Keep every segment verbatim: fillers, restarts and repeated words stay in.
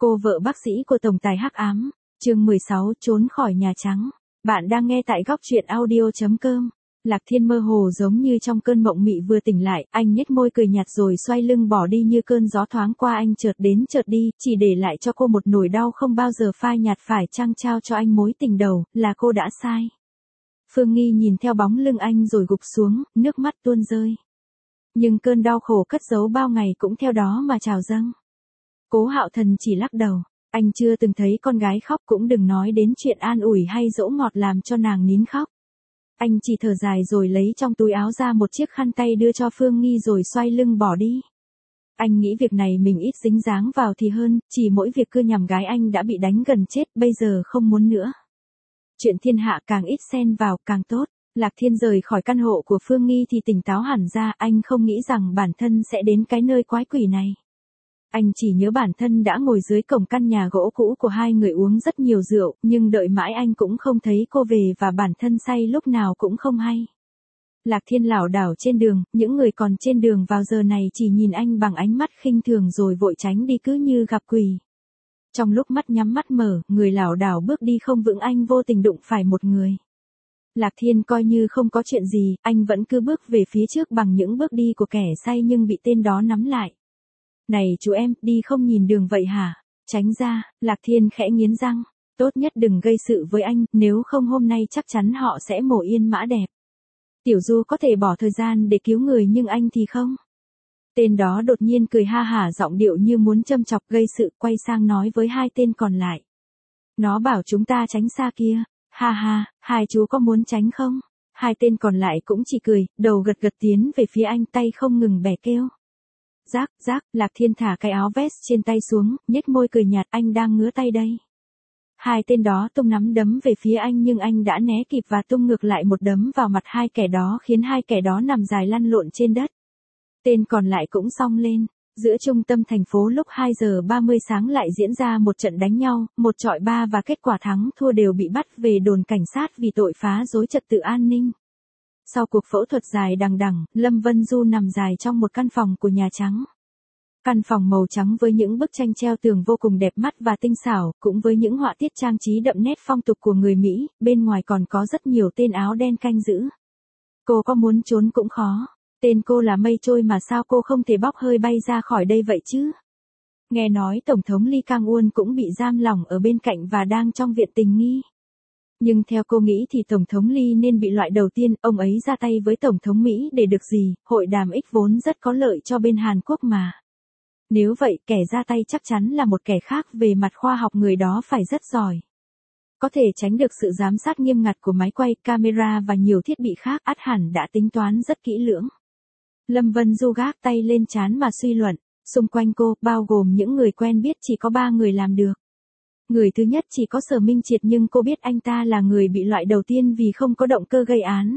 Cô vợ bác sĩ của tổng tài hắc ám, chương mười sáu trốn khỏi Nhà Trắng. Bạn đang nghe tại góc truyện audio chấm com. Lạc Thiên mơ hồ giống như trong cơn mộng mị vừa tỉnh lại, anh nhếch môi cười nhạt rồi xoay lưng bỏ đi như cơn gió thoáng qua anh chợt đến chợt đi, chỉ để lại cho cô một nỗi đau không bao giờ phai nhạt phải chăng trao cho anh mối tình đầu, là cô đã sai. Phương Nghi nhìn theo bóng lưng anh rồi gục xuống, nước mắt tuôn rơi. Nhưng cơn đau khổ cất giấu bao ngày cũng theo đó mà trào dâng. Cố Hạo Thần chỉ lắc đầu, anh chưa từng thấy con gái khóc cũng đừng nói đến chuyện an ủi hay dỗ ngọt làm cho nàng nín khóc. Anh chỉ thở dài rồi lấy trong túi áo ra một chiếc khăn tay đưa cho Phương Nghi rồi xoay lưng bỏ đi. Anh nghĩ việc này mình ít dính dáng vào thì hơn, chỉ mỗi việc cưa nhằm gái anh đã bị đánh gần chết, bây giờ không muốn nữa. Chuyện thiên hạ càng ít xen vào càng tốt. Lạc Thiên rời khỏi căn hộ của Phương Nghi thì tỉnh táo hẳn ra, anh không nghĩ rằng bản thân sẽ đến cái nơi quái quỷ này. Anh chỉ nhớ bản thân đã ngồi dưới cổng căn nhà gỗ cũ của hai người uống rất nhiều rượu, nhưng đợi mãi anh cũng không thấy cô về và bản thân say lúc nào cũng không hay. Lạc Thiên lảo đảo trên đường, những người còn trên đường vào giờ này chỉ nhìn anh bằng ánh mắt khinh thường rồi vội tránh đi cứ như gặp quỷ. Trong lúc mắt nhắm mắt mở, người lảo đảo bước đi không vững anh vô tình đụng phải một người. Lạc Thiên coi như không có chuyện gì, anh vẫn cứ bước về phía trước bằng những bước đi của kẻ say nhưng bị tên đó nắm lại. Này chú em, đi không nhìn đường vậy hả? Tránh ra, Lạc Thiên khẽ nghiến răng. Tốt nhất đừng gây sự với anh, nếu không hôm nay chắc chắn họ sẽ mổ yên mã đẹp. Tiểu Du có thể bỏ thời gian để cứu người nhưng anh thì không. Tên đó đột nhiên cười ha hả giọng điệu như muốn châm chọc gây sự, quay sang nói với hai tên còn lại. Nó bảo chúng ta tránh xa kia. Ha ha, hai chú có muốn tránh không? Hai tên còn lại cũng chỉ cười, đầu gật gật tiến về phía anh, tay không ngừng bẻ kêu. Rác, rác, Lạc Thiên thả cái áo vest trên tay xuống, nhếch môi cười nhạt, anh đang ngứa tay đây. Hai tên đó tung nắm đấm về phía anh nhưng anh đã né kịp và tung ngược lại một đấm vào mặt hai kẻ đó khiến hai kẻ đó nằm dài lăn lộn trên đất. Tên còn lại cũng xông lên. Giữa trung tâm thành phố lúc hai giờ ba mươi sáng lại diễn ra một trận đánh nhau, một chọi ba và kết quả thắng thua đều bị bắt về đồn cảnh sát vì tội phá rối trật tự an ninh. Sau cuộc phẫu thuật dài đằng đẵng, Lâm Vân Du nằm dài trong một căn phòng của Nhà Trắng. Căn phòng màu trắng với những bức tranh treo tường vô cùng đẹp mắt và tinh xảo, cũng với những họa tiết trang trí đậm nét phong tục của người Mỹ, bên ngoài còn có rất nhiều tên áo đen canh giữ. Cô có muốn trốn cũng khó. Tên cô là mây trôi mà sao cô không thể bóc hơi bay ra khỏi đây vậy chứ? Nghe nói Tổng thống Lee Kang-un cũng bị giam lỏng ở bên cạnh và đang trong viện tình nghi. Nhưng theo cô nghĩ thì Tổng thống Lee nên bị loại đầu tiên, ông ấy ra tay với Tổng thống Mỹ để được gì, hội đàm X vốn rất có lợi cho bên Hàn Quốc mà. Nếu vậy, kẻ ra tay chắc chắn là một kẻ khác, về mặt khoa học người đó phải rất giỏi. Có thể tránh được sự giám sát nghiêm ngặt của máy quay, camera và nhiều thiết bị khác, ắt hẳn đã tính toán rất kỹ lưỡng. Lâm Vân Du gác tay lên trán mà suy luận, xung quanh cô, bao gồm những người quen biết chỉ có ba người làm được. Người thứ nhất chỉ có Sở Minh Triệt nhưng cô biết anh ta là người bị loại đầu tiên vì không có động cơ gây án.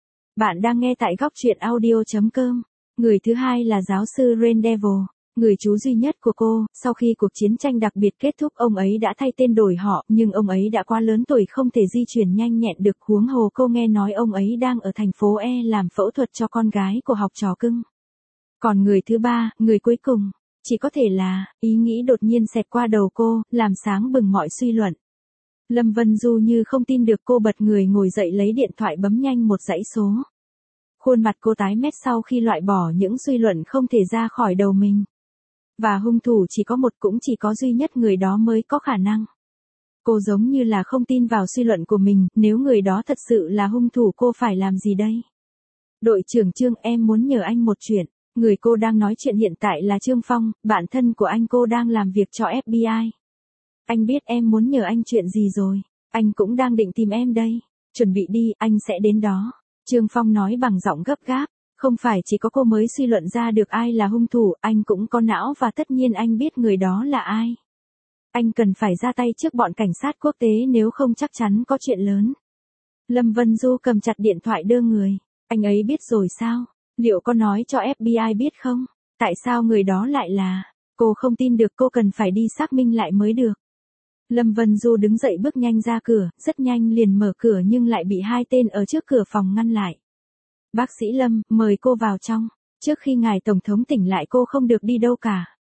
Bạn đang nghe tại góc truyện audio chấm com. Người thứ hai là giáo sư Rain Devil, người chú duy nhất của cô. Sau khi cuộc chiến tranh đặc biệt kết thúc ông ấy đã thay tên đổi họ, nhưng ông ấy đã quá lớn tuổi không thể di chuyển nhanh nhẹn được, huống hồ cô nghe nói ông ấy đang ở thành phố E làm phẫu thuật cho con gái của học trò cưng. Còn người thứ ba, người cuối cùng, chỉ có thể là, ý nghĩ đột nhiên xẹt qua đầu cô, làm sáng bừng mọi suy luận. Lâm Vân Du như không tin được, cô bật người ngồi dậy lấy điện thoại bấm nhanh một dãy số. Khuôn mặt cô tái mét sau khi loại bỏ những suy luận không thể ra khỏi đầu mình. Và hung thủ chỉ có một, cũng chỉ có duy nhất người đó mới có khả năng. Cô giống như là không tin vào suy luận của mình, nếu người đó thật sự là hung thủ cô phải làm gì đây? Đội trưởng Trương, em muốn nhờ anh một chuyện. Người cô đang nói chuyện hiện tại là Trương Phong, bạn thân của anh, cô đang làm việc cho ép bê i. Anh biết em muốn nhờ anh chuyện gì rồi, anh cũng đang định tìm em đây. Chuẩn bị đi, anh sẽ đến đó. Trương Phong nói bằng giọng gấp gáp. Không phải chỉ có cô mới suy luận ra được ai là hung thủ, anh cũng có não và tất nhiên anh biết người đó là ai. Anh cần phải ra tay trước bọn cảnh sát quốc tế nếu không chắc chắn có chuyện lớn. Lâm Vân Du cầm chặt điện thoại đơ người. Anh ấy biết rồi sao? Liệu có nói cho ép bê i biết không? Tại sao người đó lại là... Cô không tin được, cô cần phải đi xác minh lại mới được. Lâm Vân Du đứng dậy bước nhanh ra cửa, rất nhanh liền mở cửa nhưng lại bị hai tên ở trước cửa phòng ngăn lại. Bác sĩ Lâm, mời cô vào trong. Trước khi ngài Tổng thống tỉnh lại cô không được đi đâu cả.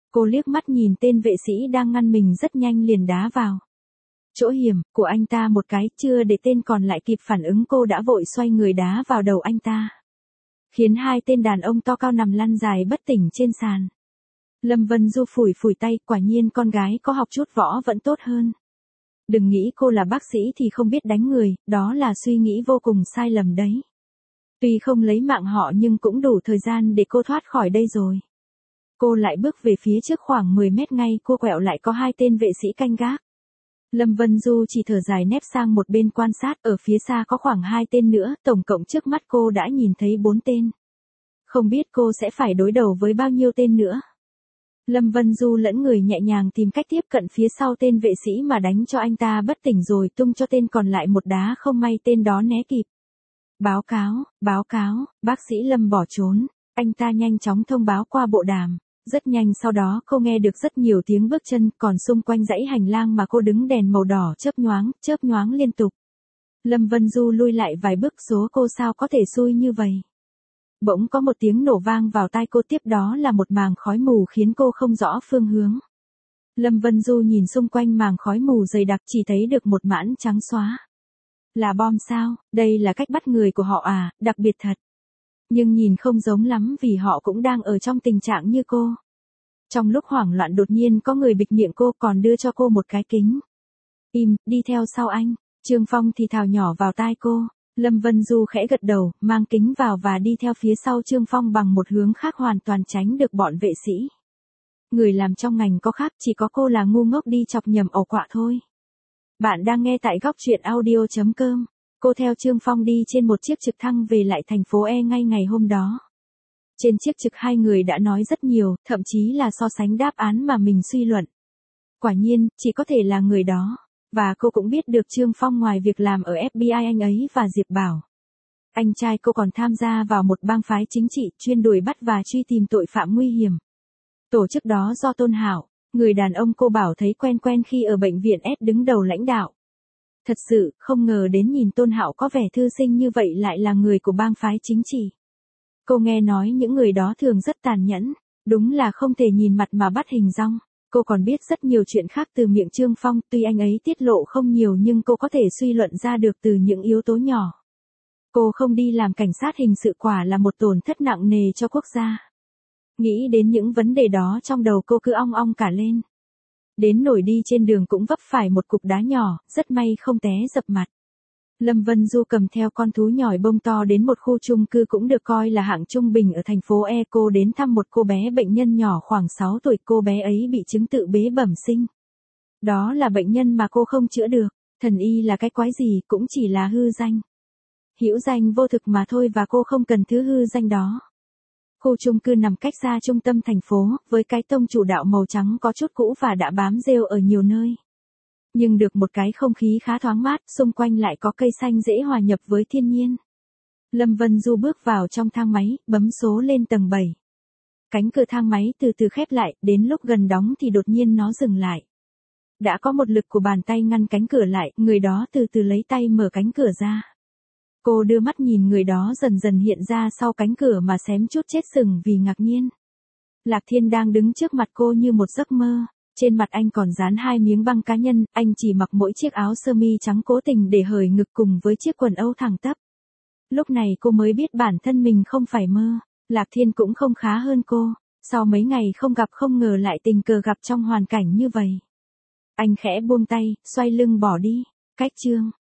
Cô liếc mắt nhìn tên vệ sĩ đang ngăn mình rất nhanh liền đá vào chỗ hiểm của anh ta một cái, chưa để tên còn lại kịp phản ứng cô đã vội xoay người đá vào đầu anh ta. Khiến hai tên đàn ông to cao nằm lăn dài bất tỉnh trên sàn. Lâm Vân Du phủi phủi tay, quả nhiên con gái có học chút võ vẫn tốt hơn. Đừng nghĩ cô là bác sĩ thì không biết đánh người, đó là suy nghĩ vô cùng sai lầm đấy. Tuy không lấy mạng họ nhưng cũng đủ thời gian để cô thoát khỏi đây rồi. Cô lại bước về phía trước khoảng mười mét, ngay cô quẹo lại có hai tên vệ sĩ canh gác. Lâm Vân Du chỉ thở dài nép sang một bên quan sát, ở phía xa có khoảng hai tên nữa, tổng cộng trước mắt cô đã nhìn thấy bốn tên. Không biết cô sẽ phải đối đầu với bao nhiêu tên nữa. Lâm Vân Du lẫn người nhẹ nhàng tìm cách tiếp cận phía sau tên vệ sĩ mà đánh cho anh ta bất tỉnh rồi tung cho tên còn lại một đá, không may tên đó né kịp. Báo cáo, báo cáo, bác sĩ Lâm bỏ trốn, anh ta nhanh chóng thông báo qua bộ đàm. Rất nhanh sau đó cô nghe được rất nhiều tiếng bước chân, còn xung quanh dãy hành lang mà cô đứng đèn màu đỏ chớp nhoáng, chớp nhoáng liên tục. Lâm Vân Du lui lại vài bước, số cô sao có thể xui như vậy. Bỗng có một tiếng nổ vang vào tai cô, tiếp đó là một màng khói mù khiến cô không rõ phương hướng. Lâm Vân Du nhìn xung quanh màng khói mù dày đặc chỉ thấy được một mảng trắng xóa. Là bom sao, đây là cách bắt người của họ à, đặc biệt thật. Nhưng nhìn không giống lắm vì họ cũng đang ở trong tình trạng như cô. Trong lúc hoảng loạn đột nhiên có người bịt miệng cô, còn đưa cho cô một cái kính. Im, đi theo sau anh. Trương Phong thì thào nhỏ vào tai cô. Lâm Vân Du khẽ gật đầu, mang kính vào và đi theo phía sau Trương Phong bằng một hướng khác, hoàn toàn tránh được bọn vệ sĩ. Người làm trong ngành có khác, chỉ có cô là ngu ngốc đi chọc nhầm ổ quạ thôi. Bạn đang nghe tại góc truyện audio chấm com. Cô theo Trương Phong đi trên một chiếc trực thăng về lại thành phố E ngay ngày hôm đó. Trên chiếc trực hai người đã nói rất nhiều, thậm chí là so sánh đáp án mà mình suy luận. Quả nhiên, chỉ có thể là người đó. Và cô cũng biết được Trương Phong ngoài việc làm ở ép bê i, anh ấy và Diệp Bảo, anh trai cô, còn tham gia vào một bang phái chính trị chuyên đuổi bắt và truy tìm tội phạm nguy hiểm. Tổ chức đó do Tôn Hạo, người đàn ông cô bảo thấy quen quen khi ở bệnh viện S đứng đầu lãnh đạo. Thật sự, không ngờ đến nhìn Tôn Hạo có vẻ thư sinh như vậy lại là người của bang phái chính trị. Cô nghe nói những người đó thường rất tàn nhẫn, đúng là không thể nhìn mặt mà bắt hình dong. Cô còn biết rất nhiều chuyện khác từ miệng Trương Phong, tuy anh ấy tiết lộ không nhiều nhưng cô có thể suy luận ra được từ những yếu tố nhỏ. Cô không đi làm cảnh sát hình sự quả là một tổn thất nặng nề cho quốc gia. Nghĩ đến những vấn đề đó trong đầu cô cứ ong ong cả lên. Đến nổi đi trên đường cũng vấp phải một cục đá nhỏ, rất may không té dập mặt. Lâm Vân Du cầm theo con thú nhồi bông to đến một khu chung cư cũng được coi là hạng trung bình ở thành phố E. Cô đến thăm một cô bé bệnh nhân nhỏ khoảng sáu tuổi, cô bé ấy bị chứng tự bế bẩm sinh. Đó là bệnh nhân mà cô không chữa được, thần y là cái quái gì, cũng chỉ là hư danh. Hữu danh vô thực mà thôi, và cô không cần thứ hư danh đó. Khu chung cư nằm cách xa trung tâm thành phố, với cái tông chủ đạo màu trắng có chút cũ và đã bám rêu ở nhiều nơi. Nhưng được một cái không khí khá thoáng mát, xung quanh lại có cây xanh dễ hòa nhập với thiên nhiên. Lâm Vân Du bước vào trong thang máy, bấm số lên tầng bảy. Cánh cửa thang máy từ từ khép lại, đến lúc gần đóng thì đột nhiên nó dừng lại. Đã có một lực của bàn tay ngăn cánh cửa lại, người đó từ từ lấy tay mở cánh cửa ra. Cô đưa mắt nhìn người đó dần dần hiện ra sau cánh cửa mà xém chút chết sừng vì ngạc nhiên. Lạc Thiên đang đứng trước mặt cô như một giấc mơ. Trên mặt anh còn dán hai miếng băng cá nhân, anh chỉ mặc mỗi chiếc áo sơ mi trắng cố tình để hời ngực cùng với chiếc quần âu thẳng tắp. Lúc này cô mới biết bản thân mình không phải mơ. Lạc Thiên cũng không khá hơn cô. Sau mấy ngày không gặp không ngờ lại tình cờ gặp trong hoàn cảnh như vậy. Anh khẽ buông tay, xoay lưng bỏ đi. Cách chương